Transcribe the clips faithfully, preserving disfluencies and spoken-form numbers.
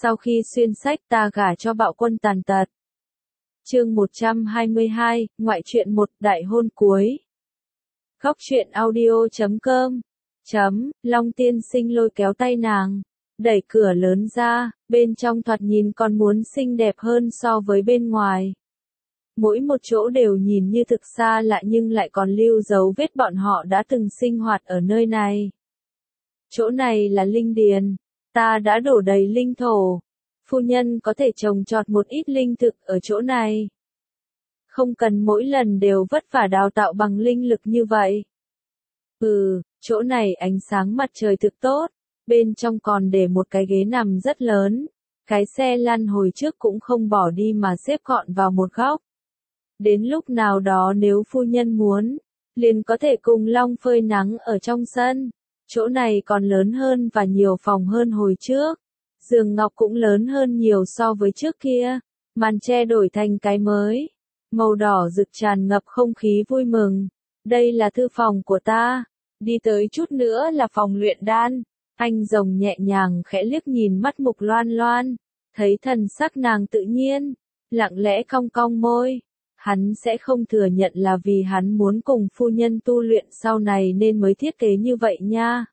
Sau khi xuyên sách ta gả cho bạo quân tàn tật. Chương một trăm hai mươi hai, ngoại truyện một, đại hôn cuối. Góc truyện audio chấm com. Chấm, Long tiên sinh lôi kéo tay nàng, đẩy cửa lớn ra, bên trong thoạt nhìn còn muốn xinh đẹp hơn so với bên ngoài. Mỗi một chỗ đều nhìn như thực xa lạ nhưng lại còn lưu dấu vết bọn họ đã từng sinh hoạt ở nơi này. Chỗ này là linh điền, ta đã đổ đầy linh thổ. Phu nhân có thể trồng trọt một ít linh thực ở chỗ này. Không cần mỗi lần đều vất vả đào tạo bằng linh lực như vậy. Ừ, chỗ này ánh sáng mặt trời thực tốt, bên trong còn để một cái ghế nằm rất lớn. Cái xe lăn hồi trước cũng không bỏ đi mà xếp gọn vào một góc. Đến lúc nào đó nếu phu nhân muốn, liền có thể cùng Long phơi nắng ở trong sân. Chỗ này còn lớn hơn và nhiều phòng hơn hồi trước. Giường ngọc cũng lớn hơn nhiều so với trước kia. Màn tre đổi thành cái mới. Màu đỏ rực tràn ngập không khí vui mừng. Đây là thư phòng của ta. Đi tới chút nữa là phòng luyện đan. Anh rồng nhẹ nhàng khẽ liếc nhìn mắt Mục Loan Loan. Thấy thần sắc nàng tự nhiên. Lặng lẽ cong cong môi. Hắn sẽ không thừa nhận là vì hắn muốn cùng phu nhân tu luyện sau này nên mới thiết kế như vậy nha.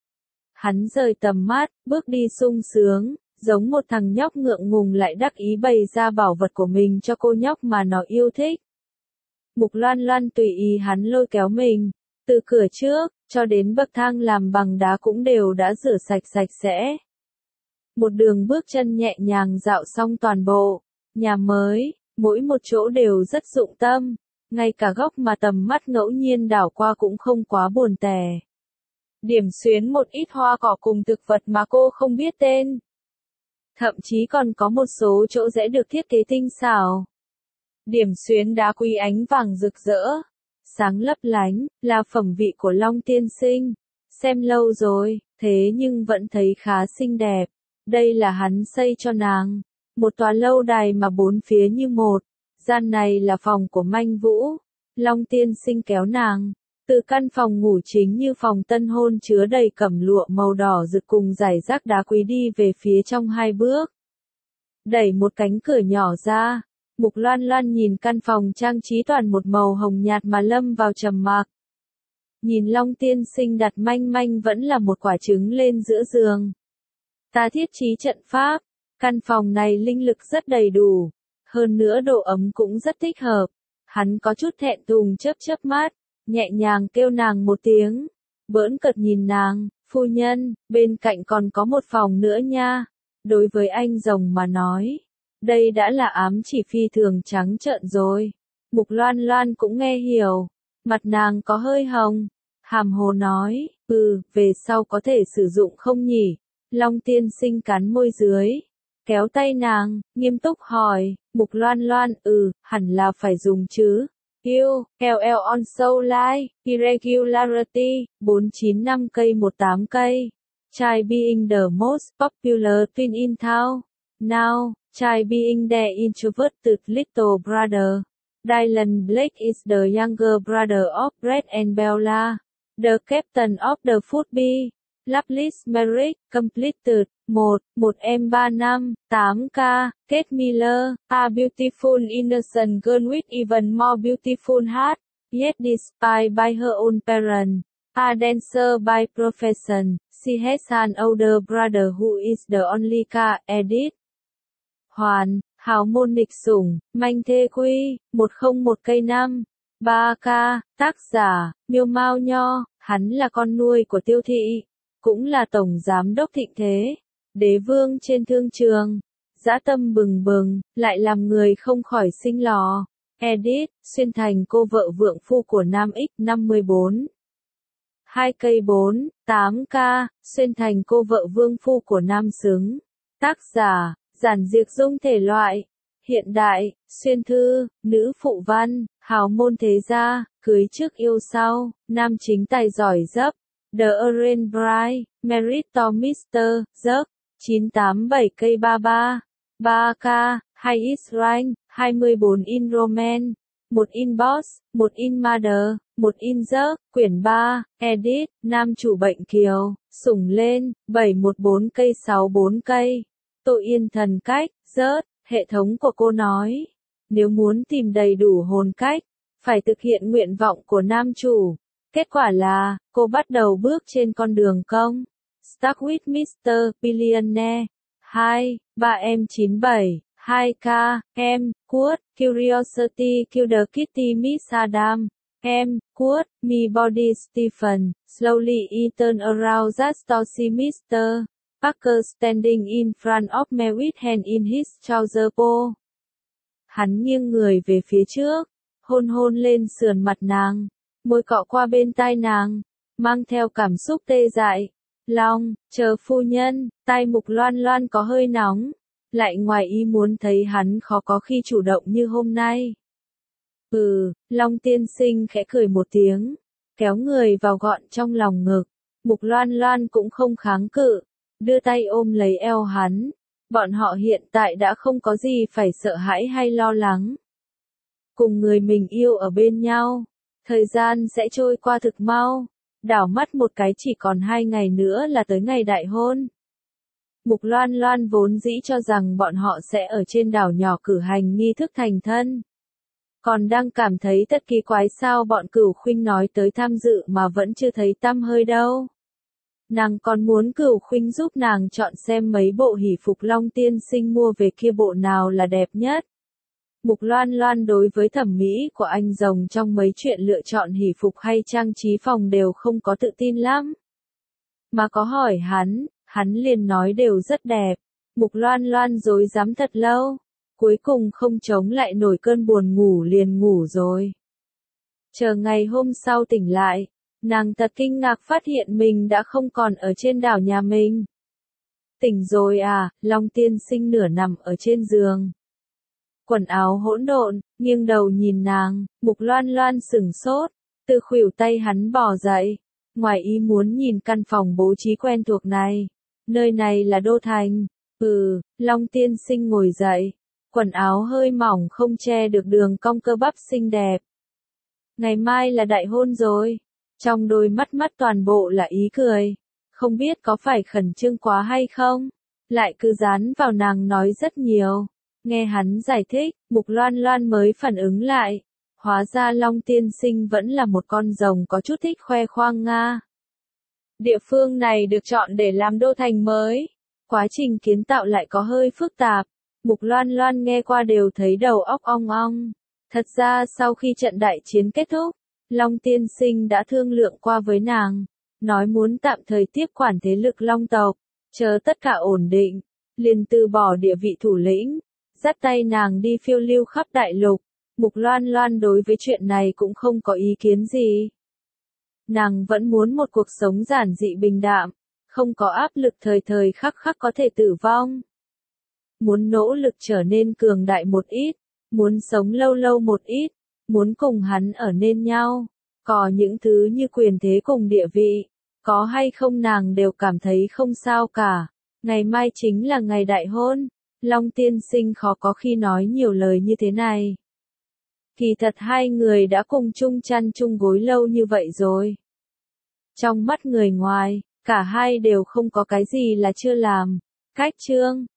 Hắn rời tầm mắt, bước đi sung sướng, giống một thằng nhóc ngượng ngùng lại đắc ý bày ra bảo vật của mình cho cô nhóc mà nó yêu thích. Mục Loan Loan tùy ý hắn lôi kéo mình, từ cửa trước, cho đến bậc thang làm bằng đá cũng đều đã rửa sạch sạch sẽ. Một đường bước chân nhẹ nhàng dạo xong toàn bộ, nhà mới, mỗi một chỗ đều rất dụng tâm, ngay cả góc mà tầm mắt ngẫu nhiên đảo qua cũng không quá buồn tẻ. Điểm xuyến một ít hoa cỏ cùng thực vật mà cô không biết tên. Thậm chí còn có một số chỗ rẽ được thiết kế tinh xảo. Điểm xuyến đá quý ánh vàng rực rỡ, sáng lấp lánh, là phẩm vị của Long tiên sinh. Xem lâu rồi, thế nhưng vẫn thấy khá xinh đẹp. Đây là hắn xây cho nàng. Một tòa lâu đài mà bốn phía như một. Gian này là phòng của Manh Vũ. Long tiên sinh kéo nàng. Từ căn phòng ngủ chính như phòng tân hôn chứa đầy cẩm lụa màu đỏ rực cùng rải rác đá quý đi về phía trong hai bước. Đẩy một cánh cửa nhỏ ra. Mục Loan Loan nhìn căn phòng trang trí toàn một màu hồng nhạt mà lâm vào trầm mặc. Nhìn Long tiên sinh đặt Manh Manh vẫn là một quả trứng lên giữa giường. Ta thiết trí trận pháp. Căn phòng này linh lực rất đầy đủ. Hơn nữa độ ấm cũng rất thích hợp. Hắn có chút thẹn thùng chớp chớp mắt. Nhẹ nhàng kêu nàng một tiếng. Bỡn cợt nhìn nàng. Phu nhân, bên cạnh còn có một phòng nữa nha. Đối với anh rồng mà nói. Đây đã là ám chỉ phi thường trắng trợn rồi. Mục Loan Loan cũng nghe hiểu. Mặt nàng có hơi hồng. Hàm hồ nói. Ừ, về sau có thể sử dụng không nhỉ? Long tiên sinh cắn môi dưới. Kéo tay nàng, nghiêm túc hỏi. Mục Loan Loan, ừ, hẳn là phải dùng chứ. Yêu, L L on soul line, irregularity, bốn chín năm cây một tám cây. Try being the most popular twin in town. Now, try being the introverted little brother. Dylan Blake is the younger brother of Brett and Bella. The captain of the football. Loveless marriage, completed. một, một em ba năm, tám K, Kate Miller, a beautiful innocent girl with even more beautiful heart, yet despised by her own parents. A dancer by profession, she has an older brother who is the only car edit. Hoàn, hào môn nghịch sủng, manh thê quy, một không một cây năm. ba K, tác giả, Miêu Mao Nho, hắn là con nuôi của Tiêu Thị, cũng là tổng giám đốc Thịnh Thế. Đế vương trên thương trường, dã tâm bừng bừng, lại làm người không khỏi sinh lò. Edit, xuyên thành cô vợ vượng phu của Nam X năm mươi bốn. hai cây bốn, tám K, xuyên thành cô vợ vương phu của Nam Xứng. Tác giả, giản diệt dung thể loại. Hiện đại, xuyên thư, nữ phụ văn, hào môn thế gia, cưới trước yêu sau, nam chính tài giỏi dấp. The Orange Bride, Merit to mister Giấc. chín tám bảy cây ba ba. ba K, hai is rank, hai mươi bốn in romance. một in boss, một in mother, một in giấc, quyển ba, edit, nam chủ bệnh kiều, sủng lên, bảy một bốn cây sáu bốn cây. Tô Yên Thần cách, rớt, hệ thống của cô nói. Nếu muốn tìm đầy đủ hồn cách, phải thực hiện nguyện vọng của nam chủ. Kết quả là, cô bắt đầu bước trên con đường công. Stuck with mít-tơ Billionaire. hai, ba em chín bảy, hai k, em, Quote, Curiosity Kill the Kitty Miss Adam. Em, Quote, Me Body Stephen, Slowly he turn around that story mít-tơ Parker standing in front of me with hand in his trouser po. Hắn nghiêng người về phía trước, hôn hôn lên sườn mặt nàng, môi cọ qua bên tai nàng, mang theo cảm xúc tê dại. Long, chờ phu nhân, tai Mục Loan Loan có hơi nóng, lại ngoài ý muốn thấy hắn khó có khi chủ động như hôm nay. Ừ, Long tiên sinh khẽ cười một tiếng, kéo người vào gọn trong lòng ngực. Mục Loan Loan cũng không kháng cự, đưa tay ôm lấy eo hắn. Bọn họ hiện tại đã không có gì phải sợ hãi hay lo lắng. Cùng người mình yêu ở bên nhau, thời gian sẽ trôi qua thực mau. Đảo mắt một cái chỉ còn hai ngày nữa là tới ngày đại hôn. Mục Loan Loan vốn dĩ cho rằng bọn họ sẽ ở trên đảo nhỏ cử hành nghi thức thành thân. Còn đang cảm thấy thật kỳ quái sao bọn Cửu Khuynh nói tới tham dự mà vẫn chưa thấy tăm hơi đâu. Nàng còn muốn Cửu Khuynh giúp nàng chọn xem mấy bộ hỷ phục Long tiên sinh mua về kia bộ nào là đẹp nhất. Mục Loan Loan đối với thẩm mỹ của anh rồng trong mấy chuyện lựa chọn hỷ phục hay trang trí phòng đều không có tự tin lắm. Mà có hỏi hắn, hắn liền nói đều rất đẹp. Mục Loan Loan rối rắm thật lâu, cuối cùng không chống lại nổi cơn buồn ngủ liền ngủ rồi. Chờ ngày hôm sau tỉnh lại, nàng thật kinh ngạc phát hiện mình đã không còn ở trên đảo nhà mình. Tỉnh rồi à, Long tiên sinh nửa nằm ở trên giường. Quần áo hỗn độn, nghiêng đầu nhìn nàng, Mục Loan Loan sửng sốt, từ khuỷu tay hắn bò dậy, ngoài ý muốn nhìn căn phòng bố trí quen thuộc này. Nơi này là Đô Thành. Ừ, Long tiên sinh ngồi dậy, quần áo hơi mỏng không che được đường cong cơ bắp xinh đẹp. Ngày mai là đại hôn rồi. Trong đôi mắt mắt toàn bộ là ý cười. Không biết có phải khẩn trương quá hay không? Lại cứ dán vào nàng nói rất nhiều. Nghe hắn giải thích, Mục Loan Loan mới phản ứng lại. Hóa ra Long tiên sinh vẫn là một con rồng có chút thích khoe khoang nga. Địa phương này được chọn để làm đô thành mới. Quá trình kiến tạo lại có hơi phức tạp. Mục Loan Loan nghe qua đều thấy đầu óc ong ong. Thật ra sau khi trận đại chiến kết thúc, Long tiên sinh đã thương lượng qua với nàng. Nói muốn tạm thời tiếp quản thế lực Long tộc. Chờ tất cả ổn định. Liền từ bỏ địa vị thủ lĩnh. Dắt tay nàng đi phiêu lưu khắp đại lục. Mục Loan Loan đối với chuyện này cũng không có ý kiến gì. Nàng vẫn muốn một cuộc sống giản dị bình đạm, không có áp lực thời thời khắc khắc có thể tử vong. Muốn nỗ lực trở nên cường đại một ít, muốn sống lâu lâu một ít, muốn cùng hắn ở nên nhau. Có những thứ như quyền thế cùng địa vị, có hay không nàng đều cảm thấy không sao cả. Ngày mai chính là ngày đại hôn. Long tiên sinh khó có khi nói nhiều lời như thế này. Kỳ thật hai người đã cùng chung chăn chung gối lâu như vậy rồi. Trong mắt người ngoài, cả hai đều không có cái gì là chưa làm. Cách chương